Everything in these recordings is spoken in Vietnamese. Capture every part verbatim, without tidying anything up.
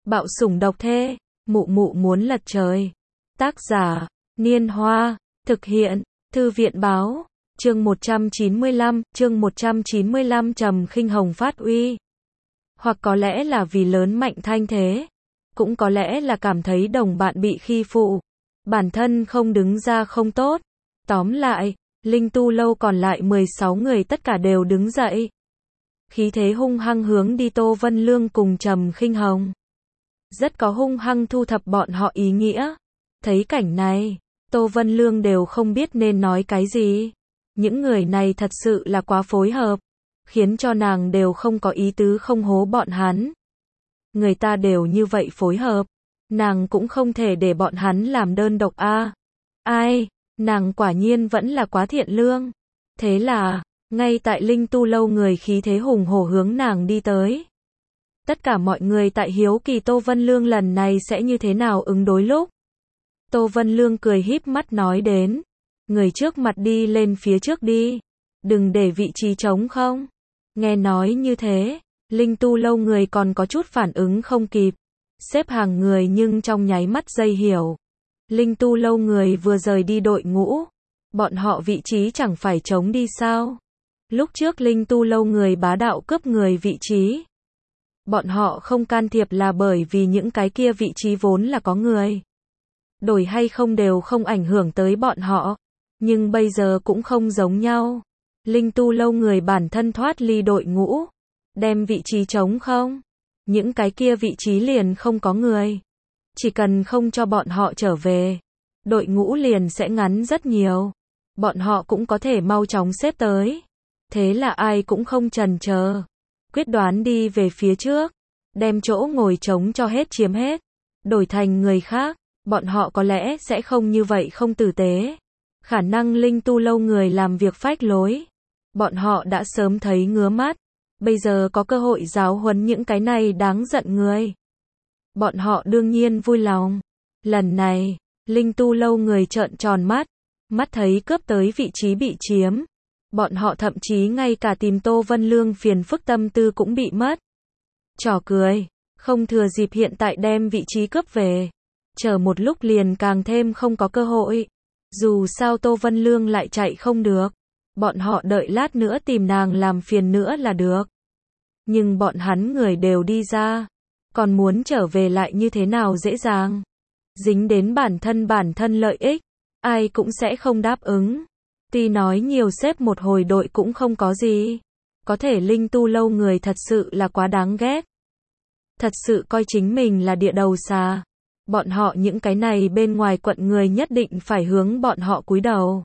Bạo sủng độc thê, mụ mụ muốn lật trời. Tác giả, Niên Hoa, thực hiện, Thư viện báo, chương một trăm chín mươi lăm, chương một trăm chín mươi lăm Trầm Khinh Hồng phát uy. Hoặc có lẽ là vì lớn mạnh thanh thế, cũng có lẽ là cảm thấy đồng bạn bị khi phụ, bản thân không đứng ra không tốt. Tóm lại, Linh Tu Lâu còn lại mười sáu người tất cả đều đứng dậy. Khí thế hung hăng hướng đi Tô Vân Lương cùng Trầm Khinh Hồng. Rất có hung hăng thu thập bọn họ ý nghĩa. Thấy cảnh này, Tô Vân Lương đều không biết nên nói cái gì. Những người này thật sự là quá phối hợp, khiến cho nàng đều không có ý tứ không hố bọn hắn. Người ta đều như vậy phối hợp, nàng cũng không thể để bọn hắn làm đơn độc a. À. Ai, nàng quả nhiên vẫn là quá thiện lương. Thế là, ngay tại Linh Tu Lâu người khí thế hùng hổ hướng nàng đi tới. Tất cả mọi người tại hiếu kỳ Tô Vân Lương lần này sẽ như thế nào ứng đối lúc. Tô Vân Lương cười híp mắt nói đến. Người trước mặt đi lên phía trước đi. Đừng để vị trí trống không. Nghe nói như thế, Linh Tu Lâu người còn có chút phản ứng không kịp. Xếp hàng người nhưng trong nháy mắt dây hiểu. Linh Tu Lâu người vừa rời đi đội ngũ. Bọn họ vị trí chẳng phải trống đi sao. Lúc trước Linh Tu Lâu người bá đạo cướp người vị trí. Bọn họ không can thiệp là bởi vì những cái kia vị trí vốn là có người. Đổi hay không đều không ảnh hưởng tới bọn họ. Nhưng bây giờ cũng không giống nhau. Linh Tu Lâu người bản thân thoát ly đội ngũ. Đem vị trí trống không. Những cái kia vị trí liền không có người. Chỉ cần không cho bọn họ trở về. Đội ngũ liền sẽ ngắn rất nhiều. Bọn họ cũng có thể mau chóng xếp tới. Thế là ai cũng không chần chờ. Quyết đoán đi về phía trước. Đem chỗ ngồi trống cho hết chiếm hết. Đổi thành người khác. Bọn họ có lẽ sẽ không như vậy không tử tế. Khả năng Linh Tu Lâu người làm việc phách lối. Bọn họ đã sớm thấy ngứa mắt. Bây giờ có cơ hội giáo huấn những cái này đáng giận người. Bọn họ đương nhiên vui lòng. Lần này, Linh Tu Lâu người trợn tròn mắt. Mắt thấy cướp tới vị trí bị chiếm. Bọn họ thậm chí ngay cả tìm Tô Vân Lương phiền phức tâm tư cũng bị mất. Trò cười, không thừa dịp hiện tại đem vị trí cướp về. Chờ một lúc liền càng thêm không có cơ hội. Dù sao Tô Vân Lương lại chạy không được. Bọn họ đợi lát nữa tìm nàng làm phiền nữa là được. Nhưng bọn hắn người đều đi ra. Còn muốn trở về lại như thế nào dễ dàng. Dính đến bản thân bản thân lợi ích. Ai cũng sẽ không đáp ứng. Tuy nói nhiều xếp một hồi đội cũng không có gì. Có thể Linh Tu Lâu người thật sự là quá đáng ghét. Thật sự coi chính mình là địa đầu xà. Bọn họ những cái này bên ngoài quận người nhất định phải hướng bọn họ cúi đầu.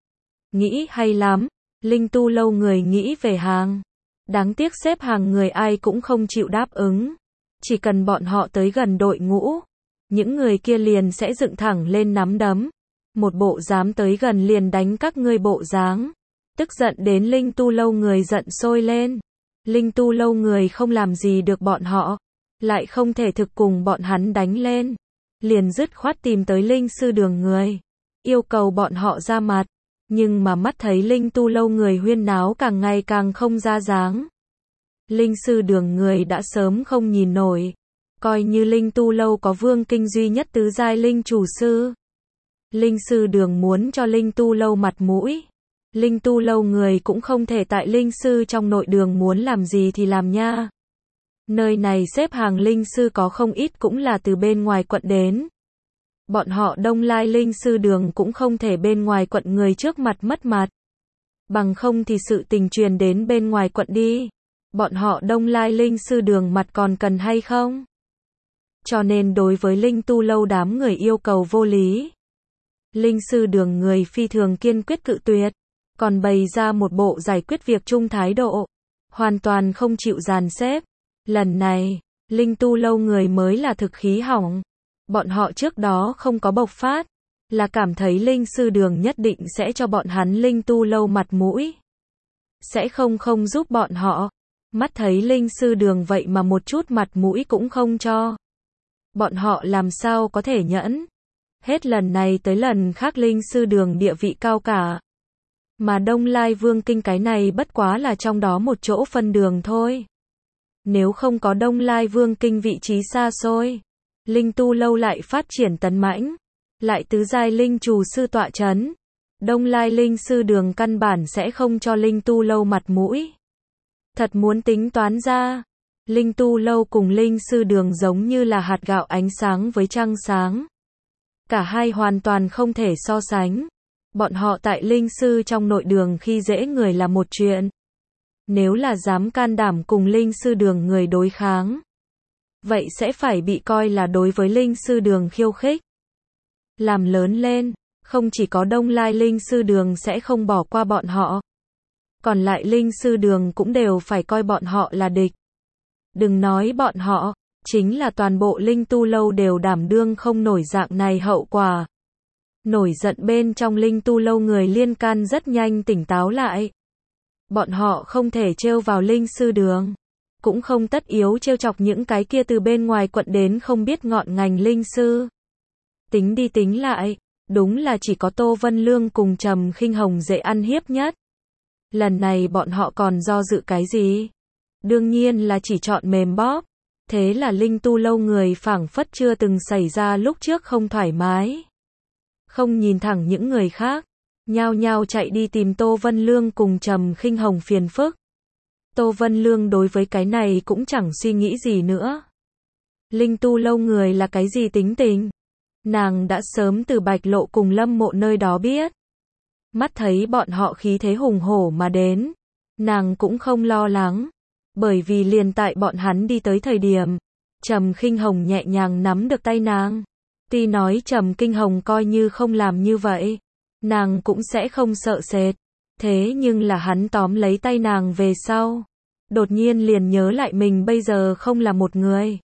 Nghĩ hay lắm. Linh Tu Lâu người nghĩ về hàng. Đáng tiếc xếp hàng người ai cũng không chịu đáp ứng. Chỉ cần bọn họ tới gần đội ngũ. Những người kia liền sẽ dựng thẳng lên nắm đấm. Một bộ dám tới gần liền đánh các ngươi bộ dáng. Tức giận đến Linh Tu Lâu người giận sôi lên. Linh Tu Lâu người không làm gì được bọn họ. Lại không thể thực cùng bọn hắn đánh lên. Liền dứt khoát tìm tới Linh Sư Đường người. Yêu cầu bọn họ ra mặt. Nhưng mà mắt thấy Linh Tu Lâu người huyên náo càng ngày càng không ra dáng. Linh Sư Đường người đã sớm không nhìn nổi. Coi như Linh Tu Lâu có vương kinh duy nhất tứ giai Linh chủ sư. Linh Sư Đường muốn cho Linh Tu Lâu mặt mũi. Linh Tu Lâu người cũng không thể tại Linh Sư trong nội đường muốn làm gì thì làm nha. Nơi này xếp hàng Linh Sư có không ít cũng là từ bên ngoài quận đến. Bọn họ Đông Lai Linh Sư Đường cũng không thể bên ngoài quận người trước mặt mất mặt. Bằng không thì sự tình truyền đến bên ngoài quận đi. Bọn họ Đông Lai Linh Sư Đường mặt còn cần hay không? Cho nên đối với Linh Tu Lâu đám người yêu cầu vô lý. Linh Sư Đường người phi thường kiên quyết cự tuyệt. Còn bày ra một bộ giải quyết việc chung thái độ. Hoàn toàn không chịu dàn xếp. Lần này, Linh Tu Lâu người mới là thực khí hỏng. Bọn họ trước đó không có bộc phát. Là cảm thấy Linh Sư Đường nhất định sẽ cho bọn hắn Linh Tu Lâu mặt mũi. Sẽ không không giúp bọn họ. Mắt thấy Linh Sư Đường vậy mà một chút mặt mũi cũng không cho. Bọn họ làm sao có thể nhẫn. Hết lần này tới lần khác Linh Sư Đường địa vị cao cả. Mà Đông Lai Vương Kinh cái này bất quá là trong đó một chỗ phân đường thôi. Nếu không có Đông Lai Vương Kinh vị trí xa xôi, Linh Tu Lâu lại phát triển tấn mãnh, lại tứ giai linh trù sư tọa chấn, Đông Lai Linh Sư Đường căn bản sẽ không cho Linh Tu Lâu mặt mũi. Thật muốn tính toán ra, Linh Tu Lâu cùng Linh Sư Đường giống như là hạt gạo ánh sáng với trăng sáng. Cả hai hoàn toàn không thể so sánh. Bọn họ tại Linh Sư trong nội đường khi dễ người là một chuyện. Nếu là dám can đảm cùng Linh Sư Đường người đối kháng, vậy sẽ phải bị coi là đối với Linh Sư Đường khiêu khích. Làm lớn lên, không chỉ có Đông Lai Linh Sư Đường sẽ không bỏ qua bọn họ, còn lại Linh Sư Đường cũng đều phải coi bọn họ là địch. Đừng nói bọn họ, chính là toàn bộ Linh Tu Lâu đều đảm đương không nổi dạng này hậu quả. Nổi giận bên trong Linh Tu Lâu người liên can rất nhanh tỉnh táo lại. Bọn họ không thể trêu vào Linh Sư Đường, cũng không tất yếu trêu chọc những cái kia từ bên ngoài quận đến không biết ngọn ngành Linh Sư. Tính đi tính lại, đúng là chỉ có Tô Vân Lương cùng Trầm Khinh Hồng dễ ăn hiếp nhất. Lần này bọn họ còn do dự cái gì? Đương nhiên là chỉ chọn mềm bóp. Thế là Linh Tu Lâu người phảng phất chưa từng xảy ra lúc trước không thoải mái. Không nhìn thẳng những người khác, nhao nhao chạy đi tìm Tô Vân Lương cùng Trầm Khinh Hồng phiền phức. Tô Vân Lương đối với cái này cũng chẳng suy nghĩ gì nữa. Linh Tu Lâu người là cái gì tính tình? Nàng đã sớm từ Bạch Lộ cùng Lâm Mộ nơi đó biết. Mắt thấy bọn họ khí thế hùng hổ mà đến, nàng cũng không lo lắng, bởi vì liền tại bọn hắn đi tới thời điểm, Trầm Khinh Hồng nhẹ nhàng nắm được tay nàng. Tuy nói Trầm Khinh Hồng coi như không làm như vậy, nàng cũng sẽ không sợ sệt, thế nhưng là hắn tóm lấy tay nàng về sau, đột nhiên liền nhớ lại mình bây giờ không là một người.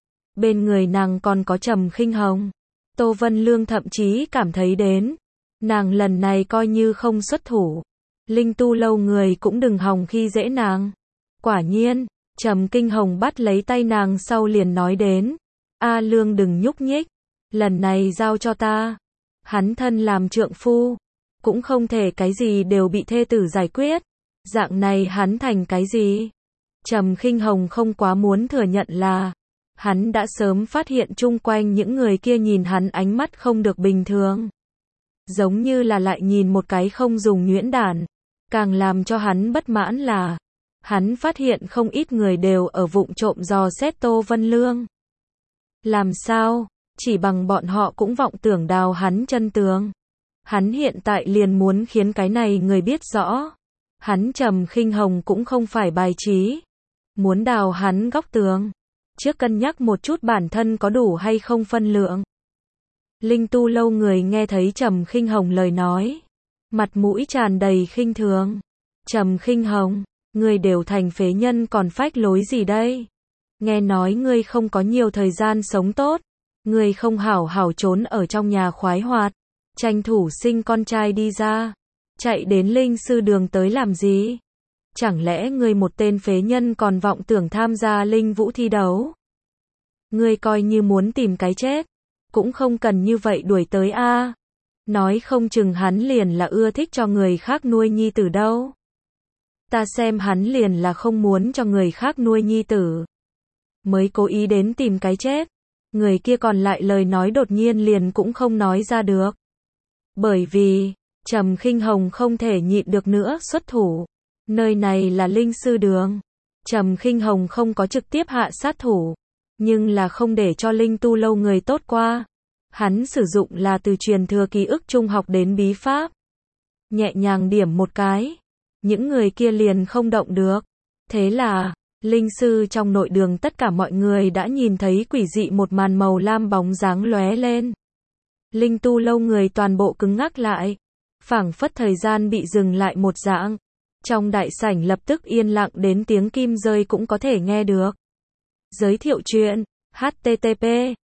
Bên người nàng còn có Trầm Khinh Hồng. Tô Vân Lương thậm chí cảm thấy đến, nàng lần này coi như không xuất thủ, Linh Tu Lâu người cũng đừng hòng khi dễ nàng. Quả nhiên, Trầm Khinh Hồng bắt lấy tay nàng sau liền nói đến, A Lương đừng nhúc nhích, lần này giao cho ta. Hắn thân làm trượng phu, cũng không thể cái gì đều bị thê tử giải quyết, dạng này hắn thành cái gì? Trầm Khinh Hồng không quá muốn thừa nhận là, hắn đã sớm phát hiện chung quanh những người kia nhìn hắn ánh mắt không được bình thường. Giống như là lại nhìn một cái không dùng nhuyễn đản. Càng làm cho hắn bất mãn là, hắn phát hiện không ít người đều ở vụng trộm dò xét Tô Vân Lương. Làm sao? Chỉ bằng bọn họ cũng vọng tưởng đào hắn chân tường. Hắn hiện tại liền muốn khiến cái này người biết rõ. Hắn Trầm Khinh Hồng cũng không phải bài trí. Muốn đào hắn góc tường. Trước cân nhắc một chút bản thân có đủ hay không phân lượng. Linh Tu Lâu người nghe thấy Trầm Khinh Hồng lời nói, mặt mũi tràn đầy khinh thường. Trầm Khinh Hồng, ngươi đều thành phế nhân còn phách lối gì đây? Nghe nói ngươi không có nhiều thời gian sống tốt, ngươi không hảo hảo trốn ở trong nhà khoái hoạt, tranh thủ sinh con trai đi ra, chạy đến Linh Sư Đường tới làm gì? Chẳng lẽ ngươi một tên phế nhân còn vọng tưởng tham gia Linh Vũ thi đấu? Ngươi coi như muốn tìm cái chết, cũng không cần như vậy đuổi tới a. À. Nói không chừng hắn liền là ưa thích cho người khác nuôi nhi tử đâu. Ta xem hắn liền là không muốn cho người khác nuôi nhi tử, mới cố ý đến tìm cái chết. Người kia còn lại lời nói đột nhiên liền cũng không nói ra được. Bởi vì, Trầm Khinh Hồng không thể nhịn được nữa xuất thủ. Nơi này là Linh Sư Đường. Trầm Khinh Hồng không có trực tiếp hạ sát thủ, nhưng là không để cho Linh Tu Lâu người tốt qua. Hắn sử dụng là từ truyền thừa ký ức trung học đến bí pháp. Nhẹ nhàng điểm một cái, những người kia liền không động được. Thế là, Linh Sư trong nội đường tất cả mọi người đã nhìn thấy quỷ dị một màn màu lam bóng dáng lóe lên. Linh Tu Lâu người toàn bộ cứng ngắc lại, phảng phất thời gian bị dừng lại một dạng. Trong đại sảnh lập tức yên lặng đến tiếng kim rơi cũng có thể nghe được. Giới thiệu chuyện, http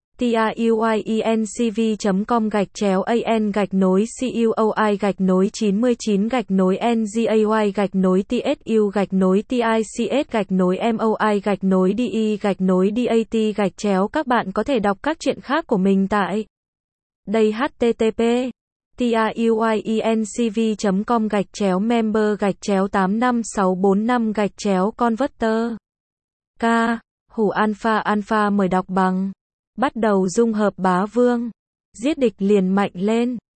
tauincv chấm com gạch chéo an gạch nối cuoi gạch nối chín mươi chín gạch nối ngay gạch nối tsu gạch nối tics gạch nối moi gạch nối de gạch nối dat gạch chéo. Các bạn có thể đọc các chuyện khác của mình tại đây. Http tauincv chấm com gạch chéo member gạch chéo tám năm sáu bốn năm gạch chéo converter. Ca, hủ alpha alpha mời đọc bằng. Bắt đầu dung hợp bá vương. Giết địch liền mạnh lên.